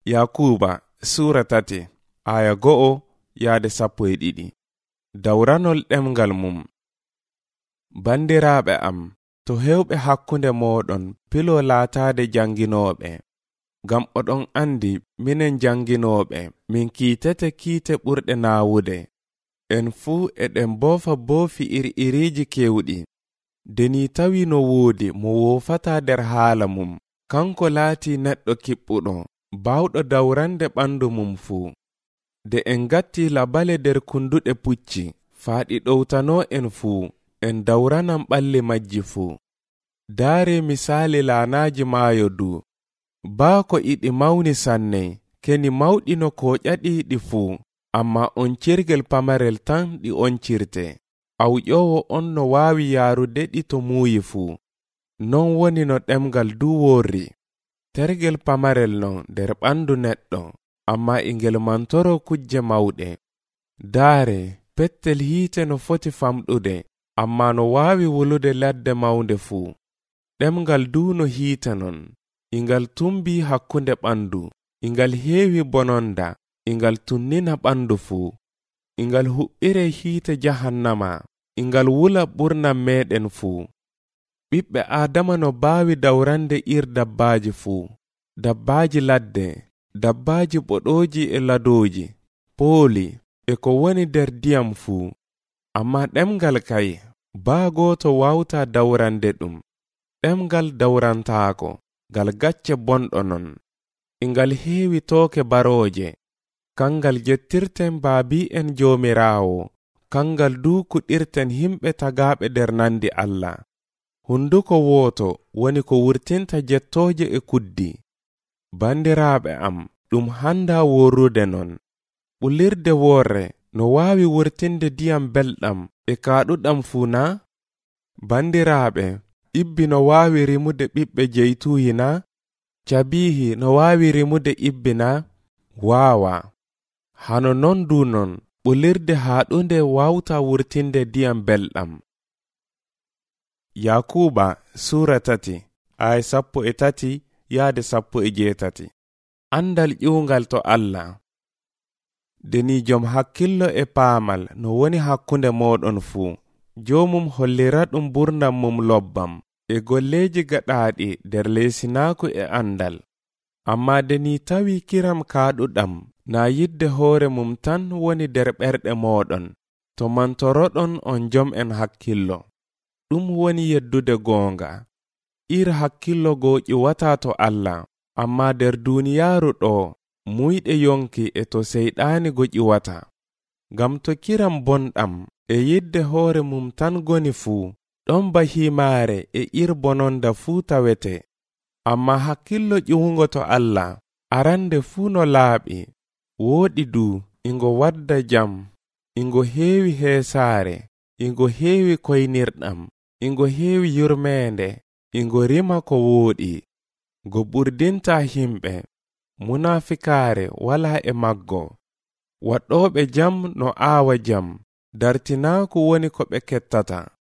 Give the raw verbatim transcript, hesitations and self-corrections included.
Yakuba sura tati aya go'o yaade sappo e ɗiɗi. Dawranol ɗemgal mum. Bandiraaɓe am, to hewɓe hakkunde moɗon pilo laataade janginooɓe, ngam oɗon andi minen janginooɓe min kiitete kiite ɓurɗe naawude. En fuu eɗen boofa boofi iri iriji kewɗi. Deni tawi no woodi mo woofata nder haala mum, kanko laati neɗɗo kiɓɓuɗo, bawɗo dawrande ɓandu mum fuu. De en gatti labale nder kunduɗe pucci, faaɗi ɗowtano en fuu, en dawranan ɓalli majji fuu. Daare misali laanaji maayo du, baa ko iɗi mawni sanne, keni mawɗino ko ƴaɗiɗi fuu, amma on cirgel pamarel tan ɗi on cirte. Awƴowo on no waawi yaarude ɗi to muuyi fuu. Non woni no ɗemgal du worri. Tergel pamarel non nder ɓandu neɗɗo, amma ingel mantoro kujje mawɗe. Daare pettel hiite no foti famɗude, amma no waawi wulude ladde mawnde fuu. Ɗemgal du no hiite non, ingal tumbi hakkunde ɓandu, ingal heewi bononda, ingal tunnina ɓandu fuu. Ingal huɓɓire hiite jahannama, ingal wula ɓurnam meɗen fuu. Ɓiɓɓe Adama no baawi dawrande ir dabbaaji fuu, dabbaaji ladde, dabbaaji boɗooji e ladooji, pooli e ko woni nder diyam fuu. Amma ɗemgal kay, baa gooto wawta dawrande ɗum. Ɗemgal dawrantaako, ngal gacce bonɗo non. Ingal heewi tooke barooje, kangal jettirten baabi'en joomiraawo, kangal du kuɗirten himɓe tagaaɓe nder nandi Allah. Hunduko wooto woni ko wurtinta jettooje e kuddi. Bandiraaɓe am, ɗum handa worrude non. Ɓulirde worre no waawi wurtinde diyam belɗam e kaaɗuɗam fuu na? Bandiraaɓe, ibbi no waawi rimude ɓiɓɓe jeytuuyi na? Cabiihi no waawi rimude ibbi na? Waawa. Hano non du non, ɓulirde haaɗunde wawta wurtinde diyam belɗam. Yakuba sura tati aya sappo e tati yaade sappo e jeetati. Andal ƴiwgal to Allah. Deni jom hakkillo e paamal no woni hakkunde moɗon fuu, jomum hollira ɗum burnam mum lobbam e golleji gaɗaaɗi nder leesinaaku e andal. Amma deni tawi kiram kaaɗuɗam na yidde hoore mum tan woni nder ɓerɗe moɗon, to mantoroɗon on jom en hakkillo. Ɗum woni yeddude goonga. Ir hakkillo goo ƴiwata to Allah, amma nder duniyaaru ɗo muyɗe yonki e to seyɗaani go ƴiwata. Ngam to kiram bonɗam e yidde hoore mum tan goni fuu, ɗon ba himaare e ir bononda fuu tawete. Amma hakkillo ƴiwugo to Allah, arande fuu no laaɓi, wooɗi du, ingo wadda jam, ingo heewi heesaare, ingo heewi koynirɗam, ingo heewi yurmeende, ingo rima ko wooɗi, go ɓurdinta himɓe, munafikaare wala e maggo. Waɗɗooɓe jam no aawa jam, dartinaaku woni ko ɓe kettata.